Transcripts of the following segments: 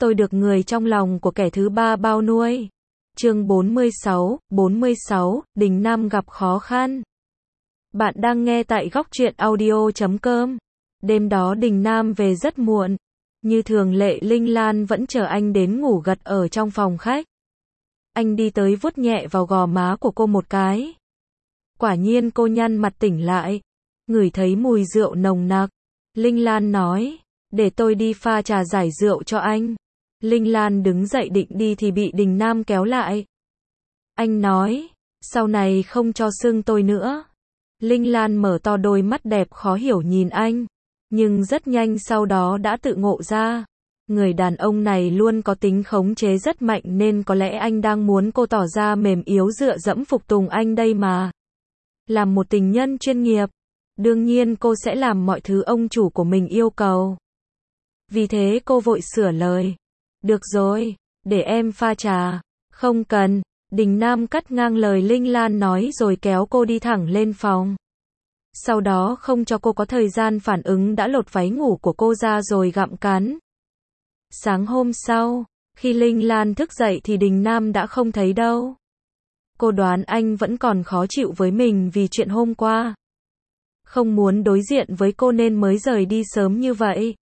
tôi được người trong lòng của kẻ thứ ba bao nuôi. Chương 46, Đình Nam gặp khó khăn. Bạn đang nghe tại góc truyện audio.com. Đêm đó Đình Nam về rất muộn. Như thường lệ Linh Lan vẫn chờ anh đến ngủ gật ở trong phòng khách. Anh đi tới vuốt nhẹ vào gò má của cô một cái. Quả nhiên cô nhăn mặt tỉnh lại. Ngửi thấy mùi rượu nồng nặc. Linh Lan nói, để tôi đi pha trà giải rượu cho anh. Linh Lan đứng dậy định đi thì bị Đình Nam kéo lại. Anh nói, sau này không cho xưng tôi nữa. Linh Lan mở to đôi mắt đẹp khó hiểu nhìn anh, nhưng rất nhanh sau đó đã tự ngộ ra. Người đàn ông này luôn có tính khống chế rất mạnh nên có lẽ anh đang muốn cô tỏ ra mềm yếu dựa dẫm phục tùng anh đây mà. Làm một tình nhân chuyên nghiệp, đương nhiên cô sẽ làm mọi thứ ông chủ của mình yêu cầu. Vì thế cô vội sửa lời. Được rồi, để em pha trà. Không cần, Đình Nam cắt ngang lời Linh Lan nói rồi kéo cô đi thẳng lên phòng. Sau đó không cho cô có thời gian phản ứng đã lột váy ngủ của cô ra rồi gặm cắn. Sáng hôm sau, khi Linh Lan thức dậy thì Đình Nam đã không thấy đâu. Cô đoán anh vẫn còn khó chịu với mình vì chuyện hôm qua. Không muốn đối diện với cô nên mới rời đi sớm như vậy.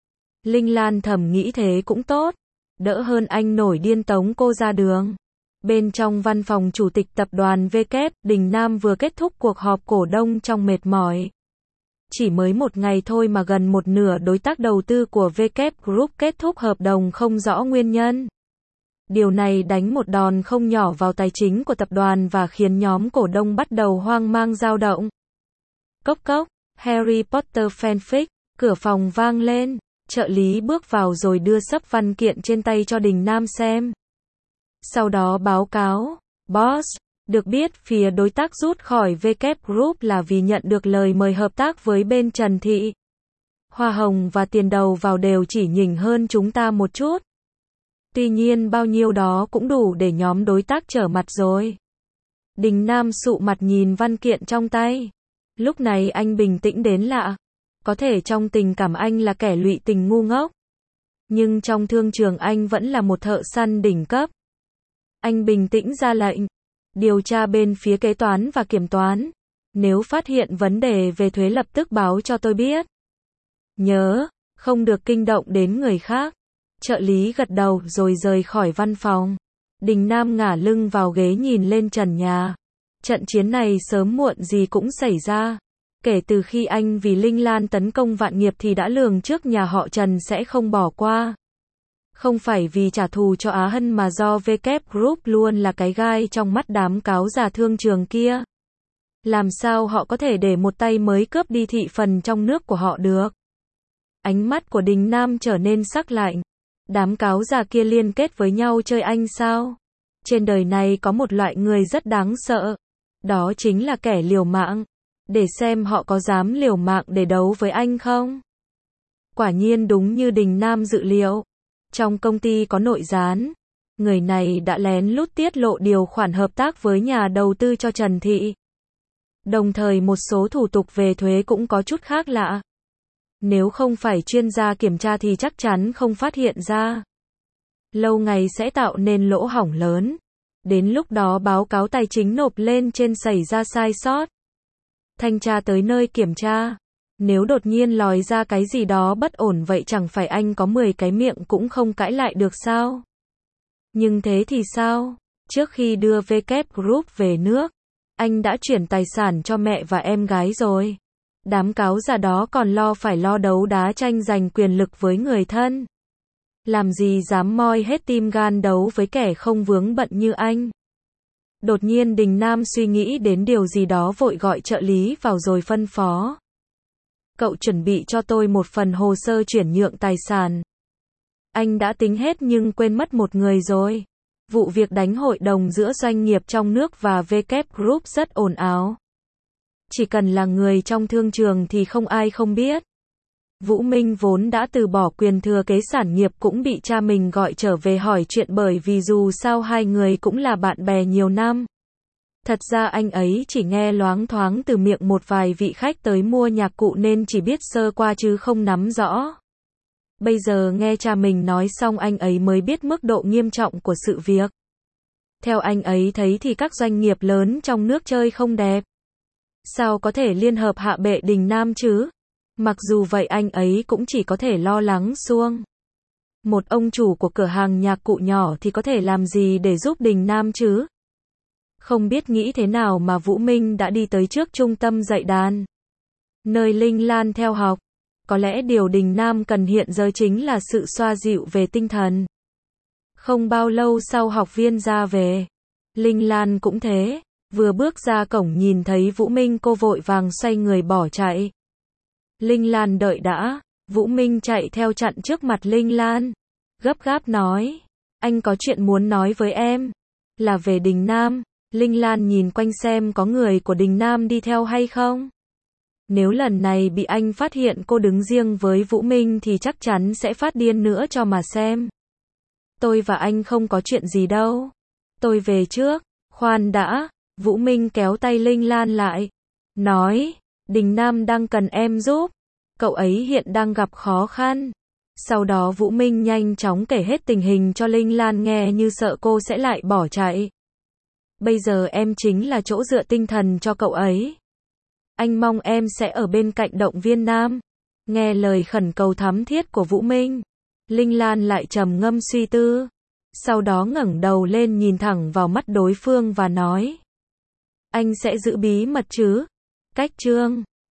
Linh Lan thầm nghĩ thế cũng tốt, đỡ hơn anh nổi điên tống cô ra đường. Bên trong văn phòng chủ tịch tập đoàn W, Đình Nam vừa kết thúc cuộc họp cổ đông trong mệt mỏi. Chỉ mới một ngày thôi mà gần một nửa đối tác đầu tư của W Group kết thúc hợp đồng không rõ nguyên nhân. Điều này đánh một đòn không nhỏ vào tài chính của tập đoàn và khiến nhóm cổ đông bắt đầu hoang mang dao động. Cốc cốc, Harry Potter fanfic, cửa phòng vang lên, trợ lý bước vào rồi đưa xấp văn kiện trên tay cho Đình Nam xem. Sau đó báo cáo, Boss, được biết phía đối tác rút khỏi W Group là vì nhận được lời mời hợp tác với bên Trần Thị. Hoa hồng và tiền đầu vào đều chỉ nhỉnh hơn chúng ta một chút. Tuy nhiên bao nhiêu đó cũng đủ để nhóm đối tác trở mặt rồi. Đình Nam sụ mặt nhìn văn kiện trong tay. Lúc này anh bình tĩnh đến lạ. Có thể trong tình cảm anh là kẻ lụy tình ngu ngốc. Nhưng trong thương trường anh vẫn là một thợ săn đỉnh cấp. Anh bình tĩnh ra lệnh. Điều tra bên phía kế toán và kiểm toán. Nếu phát hiện vấn đề về thuế lập tức báo cho tôi biết. Nhớ, không được kinh động đến người khác. Trợ lý gật đầu rồi rời khỏi văn phòng. Đình Nam ngả lưng vào ghế nhìn lên trần nhà. Trận chiến này sớm muộn gì cũng xảy ra. Kể từ khi anh vì Linh Lan tấn công Vạn Nghiệp thì đã lường trước nhà họ Trần sẽ không bỏ qua. Không phải vì trả thù cho Á Hân mà do W Group luôn là cái gai trong mắt đám cáo già thương trường kia. Làm sao họ có thể để một tay mới cướp đi thị phần trong nước của họ được? Ánh mắt của Đình Nam trở nên sắc lạnh. Đám cáo già kia liên kết với nhau chơi anh sao? Trên đời này có một loại người rất đáng sợ. Đó chính là kẻ liều mạng. Để xem họ có dám liều mạng để đấu với anh không? Quả nhiên đúng như Đình Nam dự liệu. Trong công ty có nội gián. Người này đã lén lút tiết lộ điều khoản hợp tác với nhà đầu tư cho Trần Thị. Đồng thời một số thủ tục về thuế cũng có chút khác lạ. Nếu không phải chuyên gia kiểm tra thì chắc chắn không phát hiện ra. Lâu ngày sẽ tạo nên lỗ hổng lớn. Đến lúc đó báo cáo tài chính nộp lên trên xảy ra sai sót. Thanh tra tới nơi kiểm tra. Nếu đột nhiên lòi ra cái gì đó bất ổn vậy chẳng phải anh có 10 cái miệng cũng không cãi lại được sao? Nhưng thế thì sao? Trước khi đưa W Group về nước, anh đã chuyển tài sản cho mẹ và em gái rồi. Đám cáo già đó còn phải lo đấu đá tranh giành quyền lực với người thân. Làm gì dám moi hết tim gan đấu với kẻ không vướng bận như anh. Đột nhiên Đình Nam suy nghĩ đến điều gì đó vội gọi trợ lý vào rồi phân phó. Cậu chuẩn bị cho tôi một phần hồ sơ chuyển nhượng tài sản. Anh đã tính hết nhưng quên mất một người rồi. Vụ việc đánh hội đồng giữa doanh nghiệp trong nước và W Group rất ồn ào. Chỉ cần là người trong thương trường thì không ai không biết. Vũ Minh vốn đã từ bỏ quyền thừa kế sản nghiệp cũng bị cha mình gọi trở về hỏi chuyện bởi vì dù sao hai người cũng là bạn bè nhiều năm. Thật ra anh ấy chỉ nghe loáng thoáng từ miệng một vài vị khách tới mua nhạc cụ nên chỉ biết sơ qua chứ không nắm rõ. Bây giờ nghe cha mình nói xong anh ấy mới biết mức độ nghiêm trọng của sự việc. Theo anh ấy thấy thì các doanh nghiệp lớn trong nước chơi không đẹp. Sao có thể liên hợp hạ bệ Đình Nam chứ? Mặc dù vậy anh ấy cũng chỉ có thể lo lắng suông. Một ông chủ của cửa hàng nhạc cụ nhỏ thì có thể làm gì để giúp Đình Nam chứ? Không biết nghĩ thế nào mà Vũ Minh đã đi tới trước trung tâm dạy đàn, nơi Linh Lan theo học. Có lẽ điều Đình Nam cần hiện giờ chính là sự xoa dịu về tinh thần. Không bao lâu sau học viên ra về, Linh Lan cũng thế. Vừa bước ra cổng nhìn thấy Vũ Minh cô vội vàng xoay người bỏ chạy. Linh Lan đợi đã. Vũ Minh chạy theo chặn trước mặt Linh Lan. Gấp gáp nói. Anh có chuyện muốn nói với em. Là về Đình Nam. Linh Lan nhìn quanh xem có người của Đình Nam đi theo hay không. Nếu lần này bị anh phát hiện cô đứng riêng với Vũ Minh thì chắc chắn sẽ phát điên nữa cho mà xem. Tôi và anh không có chuyện gì đâu. Tôi về trước. Khoan đã. Vũ Minh kéo tay Linh Lan lại. Nói. Đình Nam đang cần em giúp. Cậu ấy hiện đang gặp khó khăn. Sau đó Vũ Minh nhanh chóng kể hết tình hình cho Linh Lan nghe như sợ cô sẽ lại bỏ chạy. Bây giờ em chính là chỗ dựa tinh thần cho cậu ấy. Anh mong em sẽ ở bên cạnh động viên Nam. Nghe lời khẩn cầu thắm thiết của Vũ Minh, Linh Lan lại trầm ngâm suy tư. Sau đó ngẩng đầu lên nhìn thẳng vào mắt đối phương và nói. Anh sẽ giữ bí mật chứ? Cách chương